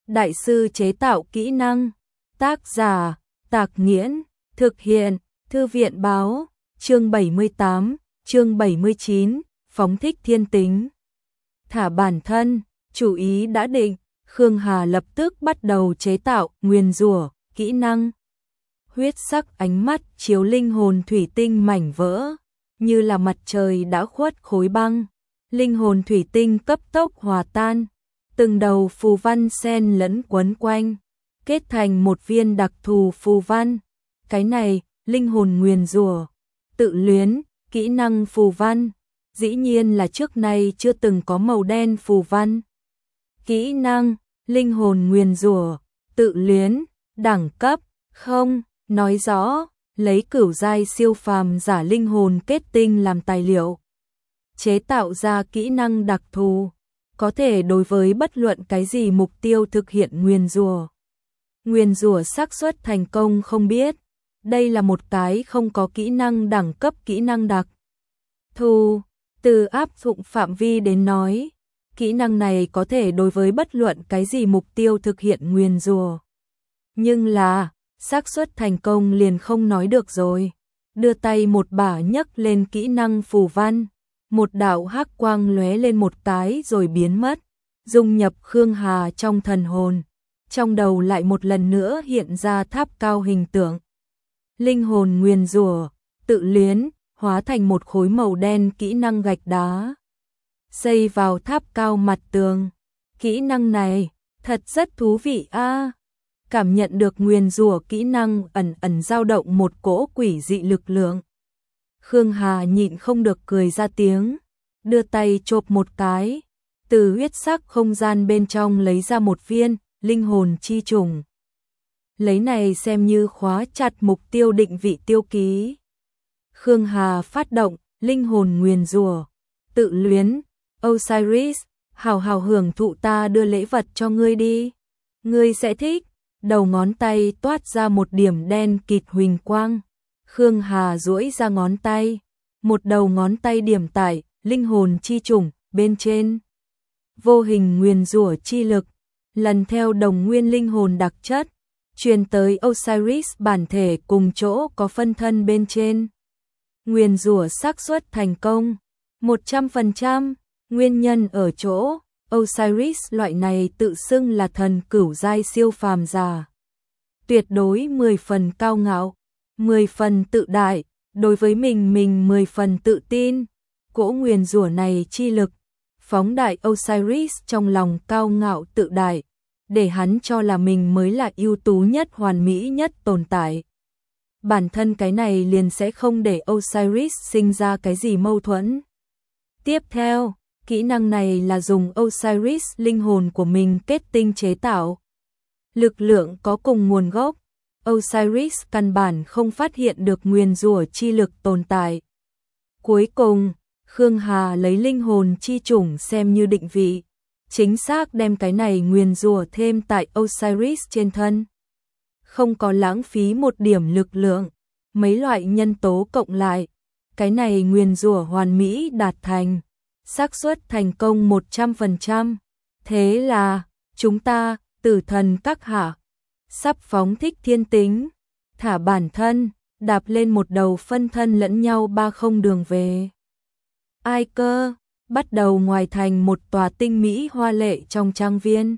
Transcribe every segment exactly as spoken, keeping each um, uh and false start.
đại sư chế tạo kỹ năng. Tác giả, Tạc Nghiễn, thực hiện, Thư viện báo, chương bảy mươi tám, chương bảy mươi chín, phóng thích thiên tính. Thả bản thân, chủ ý đã định, Khương Hà lập tức bắt đầu chế tạo nguyền rủa kỹ năng. Huyết sắc ánh mắt chiếu linh hồn thủy tinh mảnh vỡ, như là mặt trời đã khuất khối băng. Linh hồn thủy tinh cấp tốc hòa tan, từng đầu phù văn xen lẫn quấn quanh, kết thành một viên đặc thù phù văn. Cái này, linh hồn nguyền rủa, tự luyến, kỹ năng phù văn, dĩ nhiên là trước nay chưa từng có màu đen phù văn. Kỹ năng, linh hồn nguyền rủa, tự luyến, đẳng cấp, không, nói rõ, lấy cửu giai siêu phàm giả linh hồn kết tinh làm tài liệu. Chế tạo ra kỹ năng đặc thù, có thể đối với bất luận cái gì mục tiêu thực hiện nguyền rủa. Nguyền rủa xác suất thành công không biết, đây là một cái không có kỹ năng đẳng cấp kỹ năng đặc thù. Từ áp dụng phạm vi đến nói, kỹ năng này có thể đối với bất luận cái gì mục tiêu thực hiện nguyền rủa. Nhưng là, xác suất thành công liền không nói được rồi. Đưa tay một bả nhấc lên kỹ năng phù văn, một đạo hắc quang lóe lên một cái rồi biến mất, dung nhập Khương Hà trong thần hồn. Trong đầu lại một lần nữa hiện ra tháp cao hình tượng. Linh hồn nguyền rủa, tự luyến, hóa thành một khối màu đen kỹ năng gạch đá, xây vào tháp cao mặt tường. Kỹ năng này thật rất thú vị a. À. Cảm nhận được nguyền rủa kỹ năng ẩn ẩn dao động một cỗ quỷ dị lực lượng. Khương Hà nhịn không được cười ra tiếng, đưa tay chộp một cái, từ huyết sắc không gian bên trong lấy ra một viên linh hồn chi trùng. Lấy này xem như khóa chặt mục tiêu định vị tiêu ký. Khương Hà phát động linh hồn nguyền rủa, tự luyến, Osiris, hào hào hưởng thụ ta đưa lễ vật cho ngươi đi. Ngươi sẽ thích. Đầu ngón tay toát ra một điểm đen kịt huỳnh quang. Khương Hà duỗi ra ngón tay, một đầu ngón tay điểm tại linh hồn chi trùng bên trên. Vô hình nguyền rủa chi lực, lần theo đồng nguyên linh hồn đặc chất, truyền tới Osiris bản thể cùng chỗ có phân thân bên trên. Nguyền rủa xác suất thành công một trăm phần trăm, nguyên nhân ở chỗ Osiris loại này tự xưng là thần cửu giai siêu phàm giả. Tuyệt đối mười phần cao ngạo, mười phần tự đại, đối với mình mình mười phần tự tin. Cỗ nguyền rủa này chi lực, phóng đại Osiris trong lòng cao ngạo tự đại, để hắn cho là mình mới là ưu tú nhất hoàn mỹ nhất tồn tại. Bản thân cái này liền sẽ không để Osiris sinh ra cái gì mâu thuẫn. Tiếp theo, kỹ năng này là dùng Osiris linh hồn của mình kết tinh chế tạo. Lực lượng có cùng nguồn gốc, Osiris căn bản không phát hiện được nguyền rủa chi lực tồn tại. Cuối cùng, Khương Hà lấy linh hồn chi chủng xem như định vị, chính xác đem cái này nguyền rủa thêm tại Osiris trên thân. Không có lãng phí một điểm lực lượng, mấy loại nhân tố cộng lại, cái này nguyền rủa hoàn mỹ đạt thành. Xác suất thành công một trăm phần trăm. Thế là, chúng ta, tử thần các hạ, sắp phóng thích thiên tính, thả bản thân, đạp lên một đầu phân thân lẫn nhau ba không đường về. Ai cơ, bắt đầu ngoài thành một tòa tinh mỹ hoa lệ trong trang viên.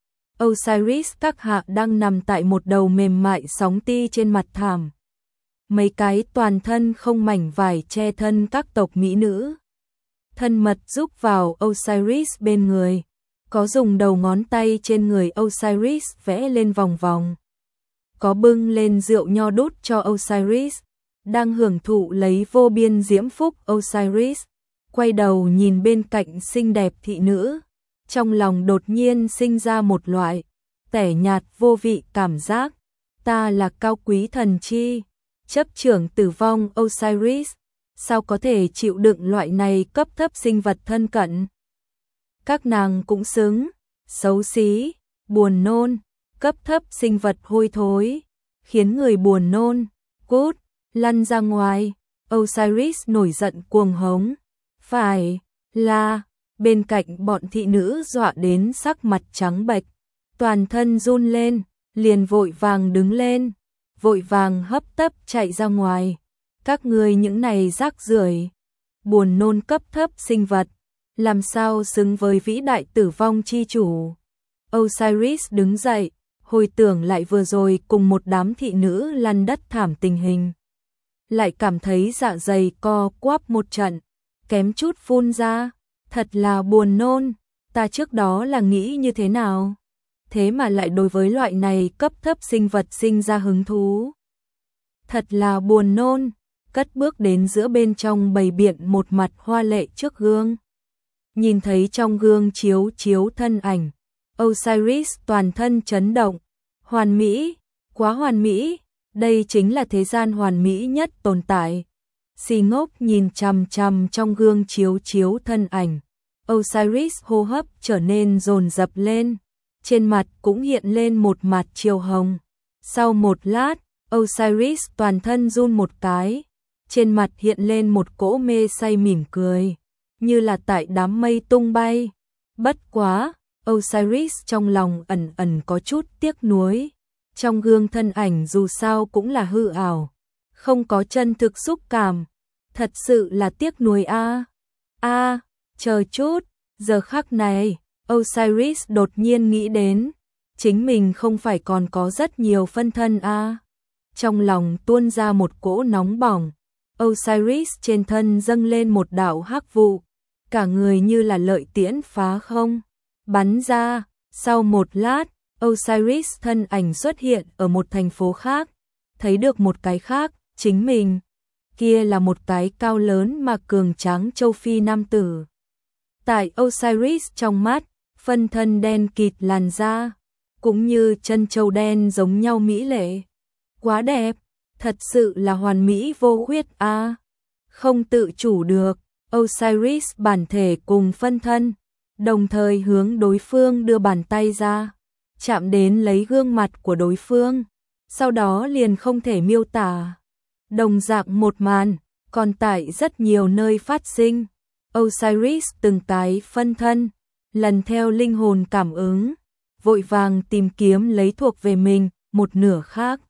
Osiris các hạ đang nằm tại một đầu mềm mại sóng ti trên mặt thảm. Mấy cái toàn thân không mảnh vải che thân các tộc mỹ nữ. Thân mật giúp vào Osiris bên người, có dùng đầu ngón tay trên người Osiris vẽ lên vòng vòng. Có bưng lên rượu nho đút cho Osiris, đang hưởng thụ lấy vô biên diễm phúc Osiris, quay đầu nhìn bên cạnh xinh đẹp thị nữ, trong lòng đột nhiên sinh ra một loại tẻ nhạt vô vị cảm giác. Ta là cao quý thần chi, chấp trưởng tử vong Osiris, sao có thể chịu đựng loại này cấp thấp sinh vật thân cận. Các nàng cũng xứng, xấu xí, buồn nôn, cấp thấp sinh vật hôi thối, khiến người buồn nôn, cút, lăn ra ngoài. Osiris nổi giận cuồng hống, phải là, bên cạnh bọn thị nữ dọa đến sắc mặt trắng bệch, toàn thân run lên, liền vội vàng đứng lên, vội vàng hấp tấp chạy ra ngoài. Các ngươi những này rác rưởi, buồn nôn cấp thấp sinh vật, làm sao xứng với vĩ đại tử vong chi chủ. Osiris đứng dậy, hồi tưởng lại vừa rồi cùng một đám thị nữ lăn đất thảm tình hình. Lại cảm thấy dạ dày co quắp một trận, kém chút phun ra, thật là buồn nôn, ta trước đó là nghĩ như thế nào? Thế mà lại đối với loại này cấp thấp sinh vật sinh ra hứng thú. Thật là buồn nôn, cất bước đến giữa bên trong bày biện một mặt hoa lệ trước gương. Nhìn thấy trong gương chiếu chiếu thân ảnh, Osiris toàn thân chấn động, hoàn mỹ, quá hoàn mỹ, đây chính là thế gian hoàn mỹ nhất tồn tại. Si ngốc nhìn chằm chằm trong gương chiếu chiếu thân ảnh, Osiris hô hấp trở nên dồn dập lên, trên mặt cũng hiện lên một mặt chiều hồng. Sau một lát, Osiris toàn thân run một cái, trên mặt hiện lên một cỗ mê say mỉm cười, như là tại đám mây tung bay. Bất quá, Osiris trong lòng ẩn ẩn có chút tiếc nuối, trong gương thân ảnh dù sao cũng là hư ảo, không có chân thực xúc cảm, thật sự là tiếc nuối a. A, chờ chút, giờ khắc này, Osiris đột nhiên nghĩ đến, chính mình không phải còn có rất nhiều phân thân a. Trong lòng tuôn ra một cỗ nóng bỏng, Osiris trên thân dâng lên một đạo hắc vụ, cả người như là lợi tiễn phá không, bắn ra. Sau một lát, Osiris thân ảnh xuất hiện ở một thành phố khác, thấy được một cái khác, chính mình. Kia là một cái cao lớn mà cường tráng châu Phi nam tử. Tại Osiris trong mắt, phân thân đen kịt làn da, cũng như chân châu đen giống nhau mỹ lệ. Quá đẹp, thật sự là hoàn mỹ vô khuyết a. Không tự chủ được, Osiris bản thể cùng phân thân, đồng thời hướng đối phương đưa bàn tay ra, chạm đến lấy gương mặt của đối phương, sau đó liền không thể miêu tả. Đồng dạng một màn, còn tại rất nhiều nơi phát sinh. Osiris từng cái phân thân, lần theo linh hồn cảm ứng, vội vàng tìm kiếm lấy thuộc về mình, một nửa khác.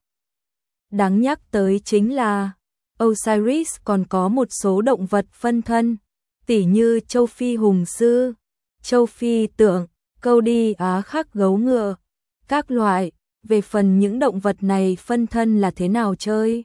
Đáng nhắc tới chính là, Osiris còn có một số động vật phân thân, tỉ như châu Phi hùng sư, châu Phi tượng, câu đi Á khắc gấu ngựa, các loại. Về phần những động vật này phân thân là thế nào chơi?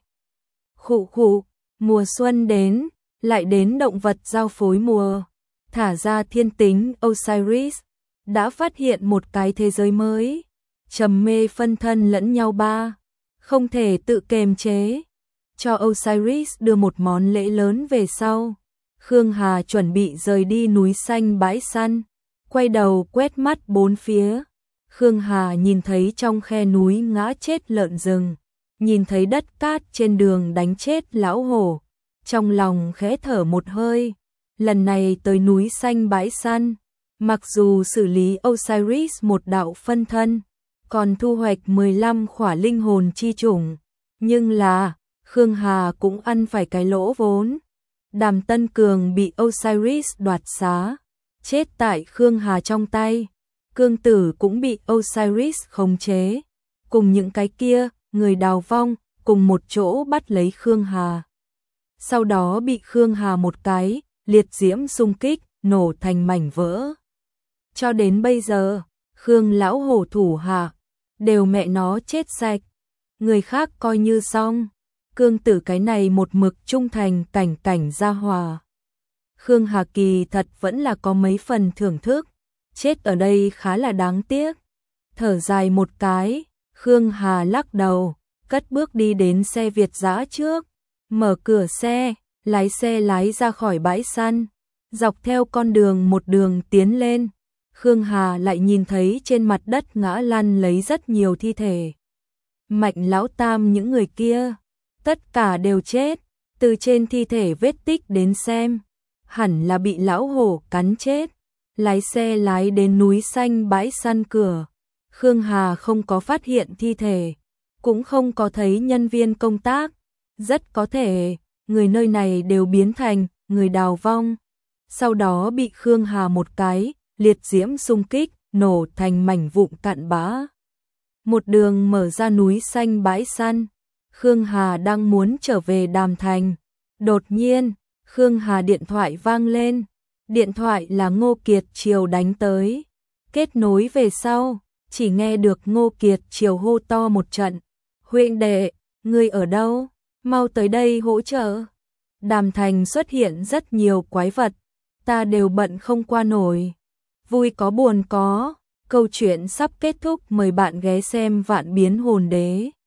Khụ khụ, mùa xuân đến, lại đến động vật giao phối mùa. Thả ra thiên tính Osiris, đã phát hiện một cái thế giới mới. Trầm mê phân thân lẫn nhau ba, không thể tự kềm chế. Cho Osiris đưa một món lễ lớn về sau. Khương Hà chuẩn bị rời đi núi xanh bãi săn, quay đầu quét mắt bốn phía. Khương Hà nhìn thấy trong khe núi ngã chết lợn rừng, nhìn thấy đất cát trên đường đánh chết lão hổ, trong lòng khẽ thở một hơi. Lần này tới núi xanh bãi săn, mặc dù xử lý Osiris một đạo phân thân, còn thu hoạch mười lăm khỏa linh hồn chi chủng, nhưng là Khương Hà cũng ăn phải cái lỗ vốn. Đàm Tân Cường bị Osiris đoạt xá, chết tại Khương Hà trong tay. Cương Tử cũng bị Osiris khống chế, cùng những cái kia, người đào vong, cùng một chỗ bắt lấy Khương Hà. Sau đó bị Khương Hà một cái, liệt diễm xung kích, nổ thành mảnh vỡ. Cho đến bây giờ, Khương lão hổ thủ hạ, đều mẹ nó chết sạch. Người khác coi như xong, Cương Tử cái này một mực trung thành cảnh cảnh gia hòa. Khương Hà kỳ thật vẫn là có mấy phần thưởng thức. Chết ở đây khá là đáng tiếc. Thở dài một cái, Khương Hà lắc đầu, cất bước đi đến xe Việt dã trước, mở cửa xe, lái xe lái ra khỏi bãi săn, dọc theo con đường một đường tiến lên. Khương Hà lại nhìn thấy trên mặt đất ngã lăn lấy rất nhiều thi thể. Mạnh lão tam những người kia, tất cả đều chết, từ trên thi thể vết tích đến xem, hẳn là bị lão hổ cắn chết. Lái xe lái đến núi xanh bãi săn cửa, Khương Hà không có phát hiện thi thể, cũng không có thấy nhân viên công tác, rất có thể người nơi này đều biến thành người đào vong, sau đó bị Khương Hà một cái, liệt diễm xung kích, nổ thành mảnh vụn cạn bã. Một đường mở ra núi xanh bãi săn, Khương Hà đang muốn trở về Đàm Thành. Đột nhiên, Khương Hà điện thoại vang lên, điện thoại là Ngô Kiệt Triều đánh tới. Kết nối về sau, chỉ nghe được Ngô Kiệt Triều hô to một trận, huynh đệ, ngươi ở đâu? Mau tới đây hỗ trợ. Đàm Thành xuất hiện rất nhiều quái vật, ta đều bận không qua nổi. Vui có buồn có, câu chuyện sắp kết thúc, mời bạn ghé xem Vạn Biến Hồn Đế.